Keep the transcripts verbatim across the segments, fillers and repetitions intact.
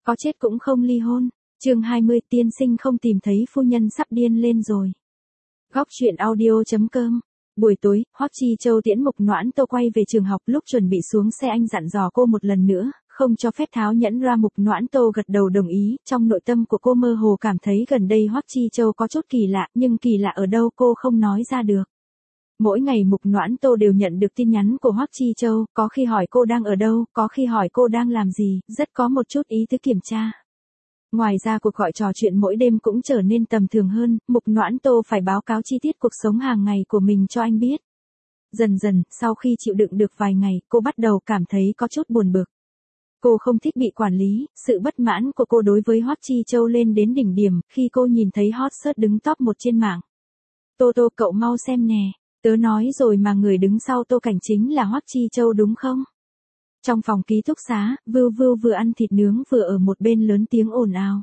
Có chết cũng không ly hôn. Chương hai mươi, tiên sinh không tìm thấy phu nhân sắp điên lên rồi. Góc truyện audio chấm com. Buổi tối, Hoắc Chi Châu tiễn Mục Noãn Tô quay về trường học, lúc chuẩn bị xuống xe anh dặn dò cô một lần nữa, không cho phép tháo nhẫn ra. Mục Noãn Tô gật đầu đồng ý, trong nội tâm của cô mơ hồ cảm thấy gần đây Hoắc Chi Châu có chút kỳ lạ, nhưng kỳ lạ ở đâu cô không nói ra được. Mỗi ngày Mục Noãn Tô đều nhận được tin nhắn của Hoắc Chi Châu, có khi hỏi cô đang ở đâu, có khi hỏi cô đang làm gì, rất có một chút ý tứ kiểm tra. Ngoài ra cuộc gọi trò chuyện mỗi đêm cũng trở nên tầm thường hơn, Mục Noãn Tô phải báo cáo chi tiết cuộc sống hàng ngày của mình cho anh biết. Dần dần, sau khi chịu đựng được vài ngày, cô bắt đầu cảm thấy có chút buồn bực. Cô không thích bị quản lý, sự bất mãn của cô đối với Hoắc Chi Châu lên đến đỉnh điểm, khi cô nhìn thấy hot search đứng top một trên mạng. Tô Tô, cậu mau xem nè, tớ nói rồi mà, người đứng sau Tô Cảnh chính là Hoắc Chi Châu đúng không? Trong phòng ký túc xá, Vưu Vưu vừa ăn thịt nướng vừa ở một bên lớn tiếng ồn ào.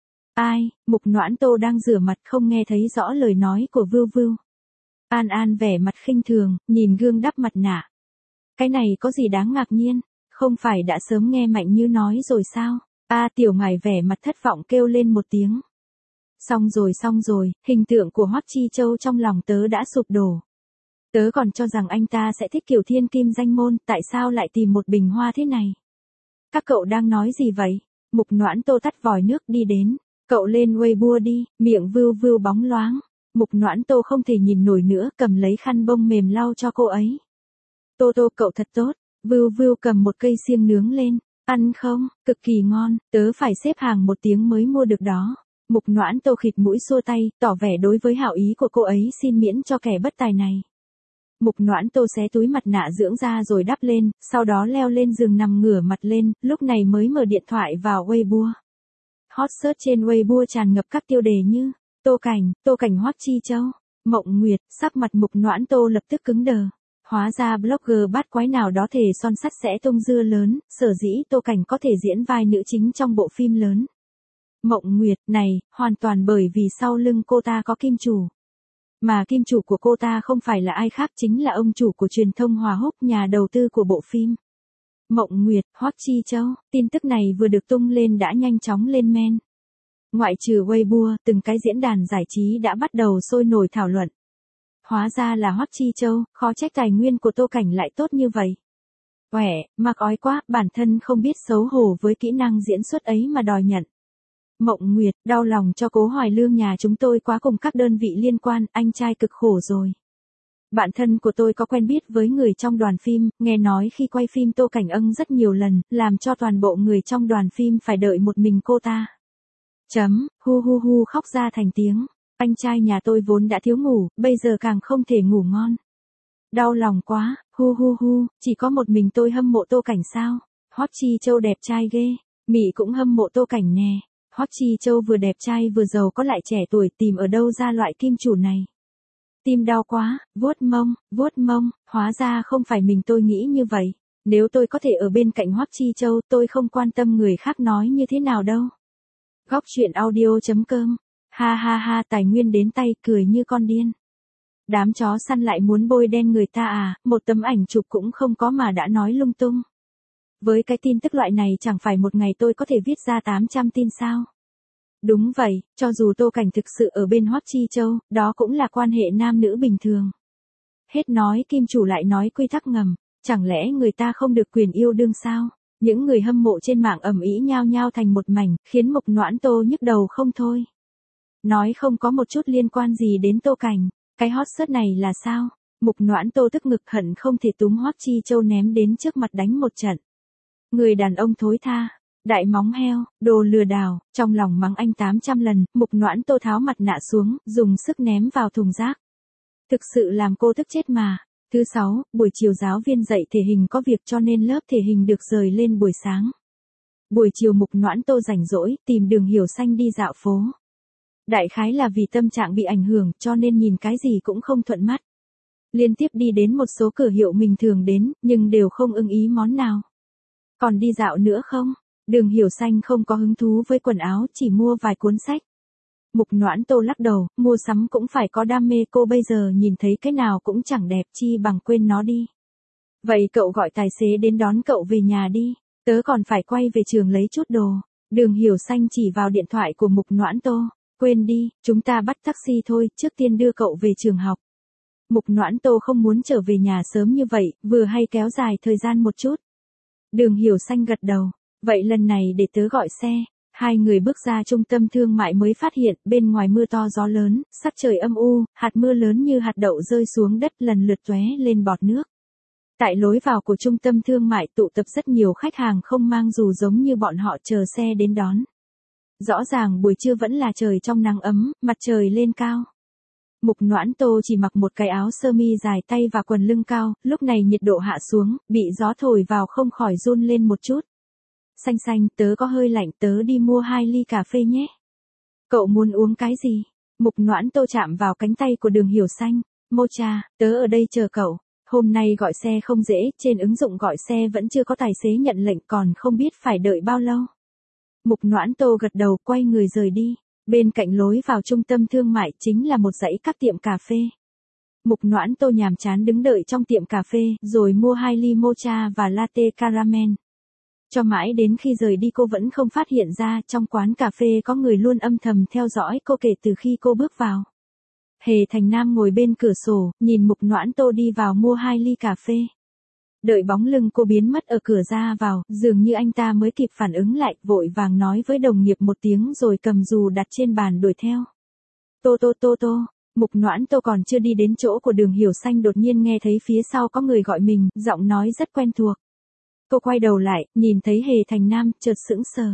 Ai? Mục Noãn Tô đang rửa mặt không nghe thấy rõ lời nói của Vưu Vưu. An An vẻ mặt khinh thường, nhìn gương đắp mặt nạ. Cái này có gì đáng ngạc nhiên, không phải đã sớm nghe Mạnh Như nói rồi sao? A à, Tiểu Ngải vẻ mặt thất vọng kêu lên một tiếng. Xong rồi xong rồi, hình tượng của Hoắc Chi Châu trong lòng tớ đã sụp đổ. Tớ còn cho rằng anh ta sẽ thích kiểu thiên kim danh môn, tại sao lại tìm một bình hoa thế này? Các cậu đang nói gì vậy? Mục Noãn Tô tắt vòi nước đi đến. Cậu lên Weibo đi, miệng Vưu Vưu bóng loáng. Mục Noãn Tô không thể nhìn nổi nữa, cầm lấy khăn bông mềm lau cho cô ấy. Tô Tô, cậu thật tốt. Vưu Vưu cầm một cây xiêng nướng lên. Ăn không? Cực kỳ ngon, tớ phải xếp hàng một tiếng mới mua được đó. Mục Noãn Tô khịt mũi xua tay, tỏ vẻ đối với hảo ý của cô ấy xin miễn cho kẻ bất tài này. Mục Noãn Tô xé túi mặt nạ dưỡng da rồi đắp lên, sau đó leo lên giường nằm ngửa mặt lên, lúc này mới mở điện thoại vào Weibo. Hot search trên Weibo tràn ngập các tiêu đề như Tô Cảnh, Tô Cảnh Hoắc Chi Châu, Mộng Nguyệt, sắc mặt Mục Noãn Tô lập tức cứng đờ. Hóa ra blogger bát quái nào đó thể son sắt sẽ tung dưa lớn, sở dĩ Tô Cảnh có thể diễn vai nữ chính trong bộ phim lớn. Mộng Nguyệt này, hoàn toàn bởi vì sau lưng cô ta có kim chủ. Mà kim chủ của cô ta không phải là ai khác, chính là ông chủ của truyền thông Hòa Húc, nhà đầu tư của bộ phim. Mộng Nguyệt, Hoắc Chi Châu, tin tức này vừa được tung lên đã nhanh chóng lên men. Ngoại trừ Weibo, từng cái diễn đàn giải trí đã bắt đầu sôi nổi thảo luận. Hóa ra là Hoắc Chi Châu, khó trách tài nguyên của Tô Cảnh lại tốt như vậy. Quẻ, mặc ói quá, bản thân không biết xấu hổ với kỹ năng diễn xuất ấy mà đòi nhận. Mộng Nguyệt, đau lòng cho Cố Hoài Lương nhà chúng tôi quá, cùng các đơn vị liên quan, anh trai cực khổ rồi. Bạn thân của tôi có quen biết với người trong đoàn phim, nghe nói khi quay phim Tô Cảnh âng rất nhiều lần, làm cho toàn bộ người trong đoàn phim phải đợi một mình cô ta. Chấm, hu hu hu khóc ra thành tiếng. Anh trai nhà tôi vốn đã thiếu ngủ, bây giờ càng không thể ngủ ngon. Đau lòng quá, hu hu hu, chỉ có một mình tôi hâm mộ Tô Cảnh sao? Hoắc Chi Châu đẹp trai ghê, Mị cũng hâm mộ Tô Cảnh nè. Hoắc Chi Châu vừa đẹp trai vừa giàu có lại trẻ tuổi, tìm ở đâu ra loại kim chủ này? Tim đau quá, vuốt mông, vuốt mông, hóa ra không phải mình tôi nghĩ như vậy. Nếu tôi có thể ở bên cạnh Hoắc Chi Châu, tôi không quan tâm người khác nói như thế nào đâu. Góc truyện audio chấm com. Ha ha ha, tài nguyên đến tay, cười như con điên. Đám chó săn lại muốn bôi đen người ta à, một tấm ảnh chụp cũng không có mà đã nói lung tung. Với cái tin tức loại này chẳng phải một ngày tôi có thể viết ra tám trăm tin sao? Đúng vậy, cho dù Tô Cảnh thực sự ở bên Hoắc Chi Châu, đó cũng là quan hệ nam nữ bình thường. Hết nói kim chủ lại nói quy tắc ngầm, chẳng lẽ người ta không được quyền yêu đương sao? Những người hâm mộ trên mạng ầm ĩ nhao nhao thành một mảnh, khiến Mục Noãn Tô nhức đầu không thôi. Nói không có một chút liên quan gì đến Tô Cảnh, cái hot search này là sao? Mục Noãn Tô tức ngực hận không thể túm Hoắc Chi Châu ném đến trước mặt đánh một trận. Người đàn ông thối tha, đại móng heo, đồ lừa đảo, trong lòng mắng anh tám trăm lần, Mục Noãn Tô tháo mặt nạ xuống, dùng sức ném vào thùng rác. Thực sự làm cô tức chết mà. Thứ sáu, buổi chiều giáo viên dạy thể hình có việc cho nên lớp thể hình được rời lên buổi sáng. Buổi chiều Mục Noãn Tô rảnh rỗi, tìm Đường Hiểu Xanh đi dạo phố. Đại khái là vì tâm trạng bị ảnh hưởng cho nên nhìn cái gì cũng không thuận mắt. Liên tiếp đi đến một số cửa hiệu mình thường đến, nhưng đều không ưng ý món nào. Còn đi dạo nữa không? Đường Hiểu Xanh không có hứng thú với quần áo, chỉ mua vài cuốn sách. Mục Noãn Tô lắc đầu, mua sắm cũng phải có đam mê, cô bây giờ nhìn thấy cái nào cũng chẳng đẹp, chi bằng quên nó đi. Vậy cậu gọi tài xế đến đón cậu về nhà đi, tớ còn phải quay về trường lấy chút đồ. Đường Hiểu Xanh chỉ vào điện thoại của Mục Noãn Tô. Quên đi, chúng ta bắt taxi thôi, trước tiên đưa cậu về trường học. Mục Noãn Tô không muốn trở về nhà sớm như vậy, vừa hay kéo dài thời gian một chút. Đường Hiểu Xanh gật đầu. Vậy lần này để tớ gọi xe. Hai người bước ra trung tâm thương mại mới phát hiện bên ngoài mưa to gió lớn, sắc trời âm u, hạt mưa lớn như hạt đậu rơi xuống đất lần lượt tóe lên bọt nước. Tại lối vào của trung tâm thương mại tụ tập rất nhiều khách hàng không mang dù giống như bọn họ chờ xe đến đón. Rõ ràng buổi trưa vẫn là trời trong nắng ấm, mặt trời lên cao. Mục Noãn Tô chỉ mặc một cái áo sơ mi dài tay và quần lưng cao, lúc này nhiệt độ hạ xuống, bị gió thổi vào không khỏi run lên một chút. Xanh xanh, tớ có hơi lạnh, tớ đi mua hai ly cà phê nhé. Cậu muốn uống cái gì? Mục Noãn Tô chạm vào cánh tay của Đường Hiểu Xanh. Mocha, tớ ở đây chờ cậu. Hôm nay gọi xe không dễ, trên ứng dụng gọi xe vẫn chưa có tài xế nhận lệnh còn không biết phải đợi bao lâu. Mục Noãn Tô gật đầu quay người rời đi. Bên cạnh lối vào trung tâm thương mại chính là một dãy các tiệm cà phê. Mục Noãn Tô nhàm chán đứng đợi trong tiệm cà phê, rồi mua hai ly mocha và latte caramel. Cho mãi đến khi rời đi cô vẫn không phát hiện ra trong quán cà phê có người luôn âm thầm theo dõi cô kể từ khi cô bước vào. Hề Thành Nam ngồi bên cửa sổ, nhìn Mục Noãn Tô đi vào mua hai ly cà phê. Đợi bóng lưng cô biến mất ở cửa ra vào, dường như anh ta mới kịp phản ứng lại, vội vàng nói với đồng nghiệp một tiếng rồi cầm dù đặt trên bàn đuổi theo. Tô tô tô tô, Mục Noãn Tô còn chưa đi đến chỗ của Đường Hiểu Xanh đột nhiên nghe thấy phía sau có người gọi mình, giọng nói rất quen thuộc. Cô quay đầu lại, nhìn thấy Hề Thành Nam, chợt sững sờ.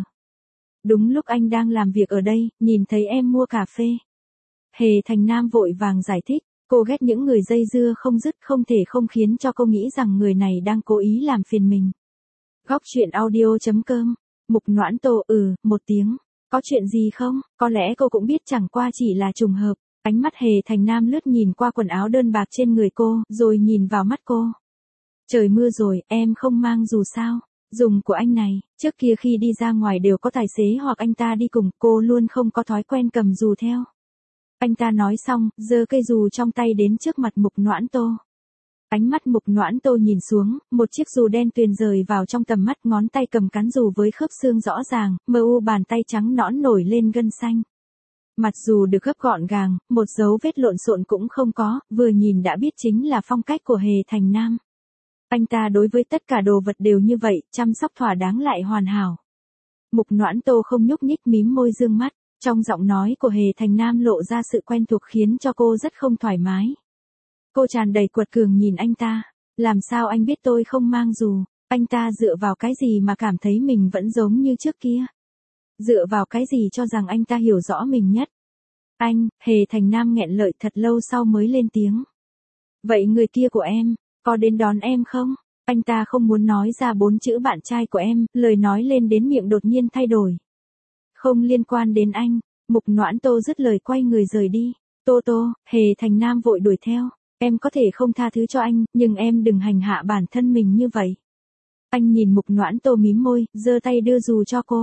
Đúng lúc anh đang làm việc ở đây, nhìn thấy em mua cà phê. Hề Thành Nam vội vàng giải thích, cô ghét những người dây dưa không dứt, không thể không khiến cho cô nghĩ rằng người này đang cố ý làm phiền mình. Góc truyện audio chấm com, Mục Noãn Tô ừ, một tiếng. Có chuyện gì không? Có lẽ cô cũng biết chẳng qua chỉ là trùng hợp. Ánh mắt Hề Thành Nam lướt nhìn qua quần áo đơn bạc trên người cô, rồi nhìn vào mắt cô. Trời mưa rồi, em không mang dù sao? Dùng của anh này, trước kia khi đi ra ngoài đều có tài xế hoặc anh ta đi cùng, cô luôn không có thói quen cầm dù theo. Anh ta nói xong, giơ cây dù trong tay đến trước mặt Mục Noãn Tô. Ánh mắt Mục Noãn Tô nhìn xuống, một chiếc dù đen tuyền rời vào trong tầm mắt, ngón tay cầm cán dù với khớp xương rõ ràng, mờ u bàn tay trắng nõn nổi lên gân xanh. Mặt dù được gấp gọn gàng, một dấu vết lộn xộn cũng không có, vừa nhìn đã biết chính là phong cách của Hề Thành Nam. Anh ta đối với tất cả đồ vật đều như vậy, chăm sóc thỏa đáng lại hoàn hảo. Mục Noãn Tô không nhúc nhích mím môi dương mắt, trong giọng nói của Hề Thành Nam lộ ra sự quen thuộc khiến cho cô rất không thoải mái. Cô tràn đầy quật cường nhìn anh ta, làm sao anh biết tôi không mang dù, anh ta dựa vào cái gì mà cảm thấy mình vẫn giống như trước kia. Dựa vào cái gì cho rằng anh ta hiểu rõ mình nhất. Anh, Hề Thành Nam nghẹn lợi thật lâu sau mới lên tiếng. Vậy người kia của em, có đến đón em không? Anh ta không muốn nói ra bốn chữ bạn trai của em, lời nói lên đến miệng đột nhiên thay đổi. Không liên quan đến anh. Mục Noãn Tô dứt lời quay người rời đi. Tô Tô, Hề Thành Nam vội đuổi theo. Em có thể không tha thứ cho anh, nhưng em đừng hành hạ bản thân mình như vậy. Anh nhìn Mục Noãn Tô mím môi, giơ tay đưa dù cho cô.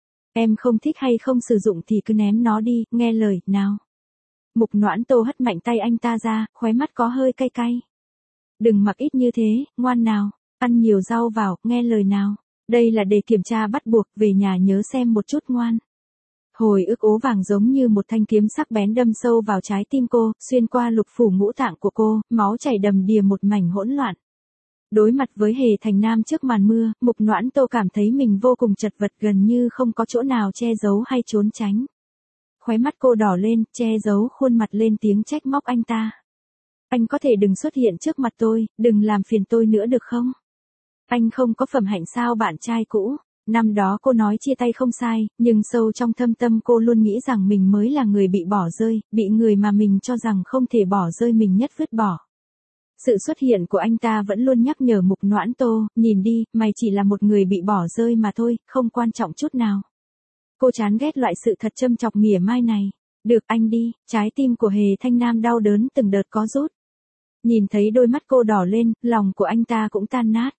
Em không thích hay không sử dụng thì cứ ném nó đi, nghe lời, nào. Mục Noãn Tô hất mạnh tay anh ta ra, khóe mắt có hơi cay cay. Đừng mặc ít như thế, ngoan nào, ăn nhiều rau vào, nghe lời nào. Đây là đề kiểm tra bắt buộc, về nhà nhớ xem một chút ngoan. Hồi ức ố vàng giống như một thanh kiếm sắc bén đâm sâu vào trái tim cô, xuyên qua lục phủ ngũ tạng của cô, máu chảy đầm đìa một mảnh hỗn loạn. Đối mặt với Hề Thành Nam trước màn mưa, Mục Noãn Tô cảm thấy mình vô cùng chật vật, gần như không có chỗ nào che giấu hay trốn tránh. Khóe mắt cô đỏ lên, che giấu khuôn mặt lên tiếng trách móc anh ta. Anh có thể đừng xuất hiện trước mặt tôi, đừng làm phiền tôi nữa được không? Anh không có phẩm hạnh sao bạn trai cũ? Năm đó cô nói chia tay không sai, nhưng sâu trong thâm tâm cô luôn nghĩ rằng mình mới là người bị bỏ rơi, bị người mà mình cho rằng không thể bỏ rơi mình nhất vứt bỏ. Sự xuất hiện của anh ta vẫn luôn nhắc nhở Mục Noãn Tô, nhìn đi, mày chỉ là một người bị bỏ rơi mà thôi, không quan trọng chút nào. Cô chán ghét loại sự thật châm chọc mỉa mai này. Được anh đi, trái tim của Hề Thanh Nam đau đớn từng đợt có rút. Nhìn thấy đôi mắt cô đỏ lên, lòng của anh ta cũng tan nát.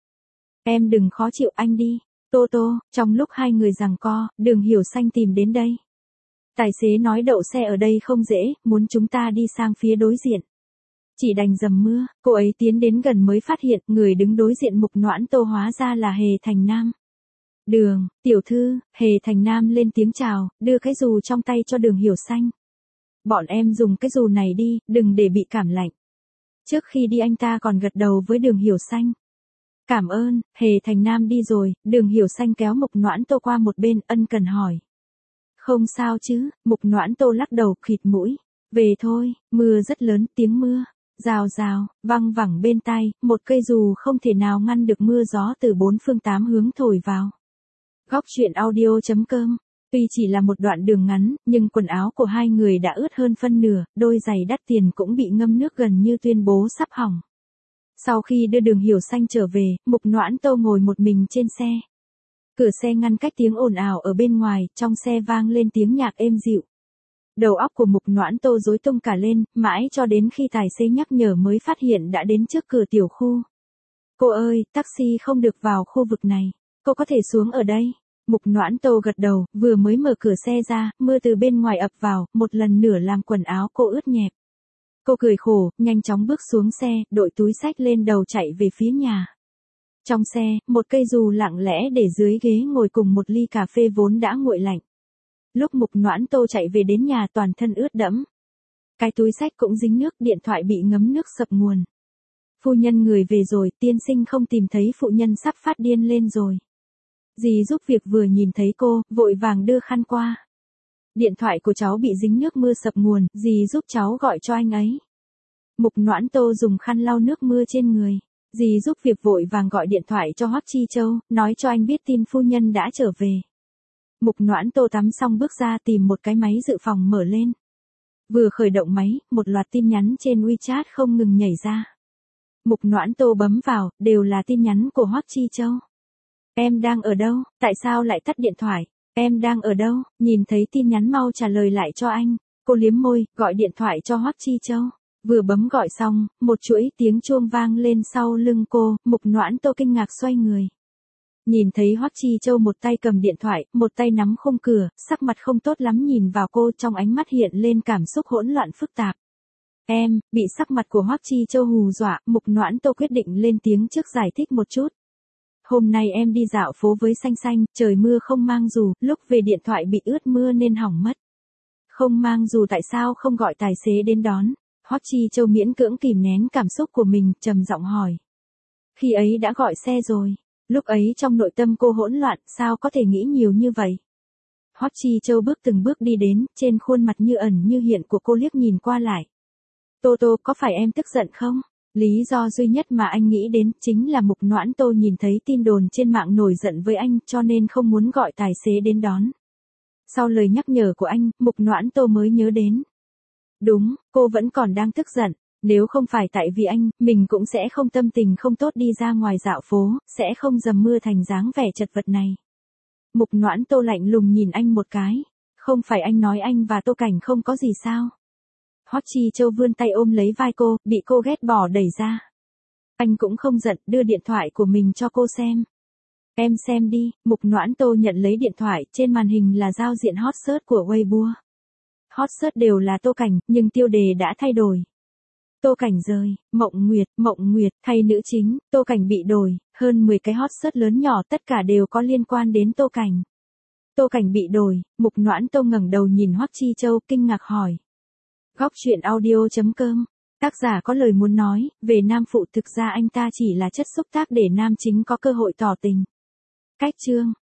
Em đừng khó chịu anh đi. Tô Tô, trong lúc hai người giằng co, Đường Hiểu Xanh tìm đến đây. Tài xế nói đậu xe ở đây không dễ, muốn chúng ta đi sang phía đối diện. Chỉ đành dầm mưa, cô ấy tiến đến gần mới phát hiện người đứng đối diện Mục Noãn Tô hóa ra là Hề Thành Nam. Đường, tiểu thư, Hề Thành Nam lên tiếng chào, đưa cái dù trong tay cho Đường Hiểu Xanh. Bọn em dùng cái dù này đi, đừng để bị cảm lạnh. Trước khi đi anh ta còn gật đầu với Đường Hiểu Xanh. Cảm ơn, Hề Thành Nam đi rồi, Đường Hiểu Xanh kéo Mục Noãn Tô qua một bên, ân cần hỏi. Không sao chứ, Mục Noãn Tô lắc đầu khịt mũi. Về thôi, mưa rất lớn, tiếng mưa. Rào rào, văng vẳng bên tai, một cây dù không thể nào ngăn được mưa gió từ bốn phương tám hướng thổi vào. Góc truyện audio chấm com. Tuy chỉ là một đoạn đường ngắn, nhưng quần áo của hai người đã ướt hơn phân nửa, đôi giày đắt tiền cũng bị ngâm nước gần như tuyên bố sắp hỏng. Sau khi đưa Đường Hiểu Xanh trở về, Mục Noãn Tô ngồi một mình trên xe. Cửa xe ngăn cách tiếng ồn ào ở bên ngoài, trong xe vang lên tiếng nhạc êm dịu. Đầu óc của Mục Noãn Tô rối tung cả lên, mãi cho đến khi tài xế nhắc nhở mới phát hiện đã đến trước cửa tiểu khu. Cô ơi, taxi không được vào khu vực này, cô có thể xuống ở đây. Mục Noãn Tô gật đầu, vừa mới mở cửa xe ra, mưa từ bên ngoài ập vào, một lần nữa làm quần áo cô ướt nhẹp. Cô cười khổ, nhanh chóng bước xuống xe, đội túi xách lên đầu chạy về phía nhà. Trong xe, một cây dù lặng lẽ để dưới ghế ngồi cùng một ly cà phê vốn đã nguội lạnh. Lúc Mục Noãn Tô chạy về đến nhà toàn thân ướt đẫm. Cái túi xách cũng dính nước, điện thoại bị ngấm nước sập nguồn. Phu nhân người về rồi, tiên sinh không tìm thấy phụ nhân sắp phát điên lên rồi. Dì giúp việc vừa nhìn thấy cô, vội vàng đưa khăn qua. Điện thoại của cháu bị dính nước mưa sập nguồn, dì giúp cháu gọi cho anh ấy. Mục Noãn Tô dùng khăn lau nước mưa trên người. Dì giúp việc vội vàng gọi điện thoại cho Hoắc Chi Châu, nói cho anh biết tin phu nhân đã trở về. Mục Noãn Tô tắm xong bước ra tìm một cái máy dự phòng mở lên. Vừa khởi động máy, một loạt tin nhắn trên WeChat không ngừng nhảy ra. Mục Noãn Tô bấm vào, đều là tin nhắn của Hoắc Chi Châu. Em đang ở đâu, tại sao lại tắt điện thoại? Em đang ở đâu, nhìn thấy tin nhắn mau trả lời lại cho anh. Cô liếm môi, gọi điện thoại cho Hoắc Chi Châu. Vừa bấm gọi xong, một chuỗi tiếng chuông vang lên sau lưng cô, Mục Noãn Tô kinh ngạc xoay người. Nhìn thấy Hoắc Chi Châu một tay cầm điện thoại, một tay nắm khung cửa, sắc mặt không tốt lắm nhìn vào cô, trong ánh mắt hiện lên cảm xúc hỗn loạn phức tạp. Em, bị sắc mặt của Hoắc Chi Châu hù dọa, Mục Noãn Tô quyết định lên tiếng trước giải thích một chút. Hôm nay em đi dạo phố với Xanh Xanh, trời mưa không mang dù, lúc về điện thoại bị ướt mưa nên hỏng mất. Không mang dù tại sao không gọi tài xế đến đón? Hoắc Chi Châu miễn cưỡng kìm nén cảm xúc của mình, trầm giọng hỏi. Khi ấy đã gọi xe rồi. Lúc ấy trong nội tâm cô hỗn loạn, sao có thể nghĩ nhiều như vậy? Hoắc Chi Châu bước từng bước đi đến, trên khuôn mặt như ẩn như hiện của cô liếc nhìn qua lại. Tô Tô, có phải em tức giận không? Lý do duy nhất mà anh nghĩ đến chính là Mục Noãn Tô nhìn thấy tin đồn trên mạng nổi giận với anh, cho nên không muốn gọi tài xế đến đón. Sau lời nhắc nhở của anh, Mục Noãn Tô mới nhớ đến. Đúng, cô vẫn còn đang tức giận. Nếu không phải tại vì anh, mình cũng sẽ không tâm tình không tốt đi ra ngoài dạo phố, sẽ không dầm mưa thành dáng vẻ chật vật này. Mục Noãn Tô lạnh lùng nhìn anh một cái. Không phải anh nói anh và Tô Cảnh không có gì sao? Hoắc Chi Châu vươn tay ôm lấy vai cô, bị cô ghét bỏ đẩy ra. Anh cũng không giận, đưa điện thoại của mình cho cô xem. Em xem đi, Mục Noãn Tô nhận lấy điện thoại, trên màn hình là giao diện hot search của Weibo. Hot search đều là Tô Cảnh, nhưng tiêu đề đã thay đổi. Tô Cảnh rời, Mộng Nguyệt, Mộng Nguyệt, thay nữ chính, Tô Cảnh bị đổi, hơn mười cái hot search lớn nhỏ tất cả đều có liên quan đến Tô Cảnh. Tô Cảnh bị đổi, Mục Noãn Tô ngẩng đầu nhìn Hoắc Chi Châu, kinh ngạc hỏi. Góc truyện audio chấm com. Tác giả có lời muốn nói, về nam phụ thực ra anh ta chỉ là chất xúc tác để nam chính có cơ hội tỏ tình. Cách chương.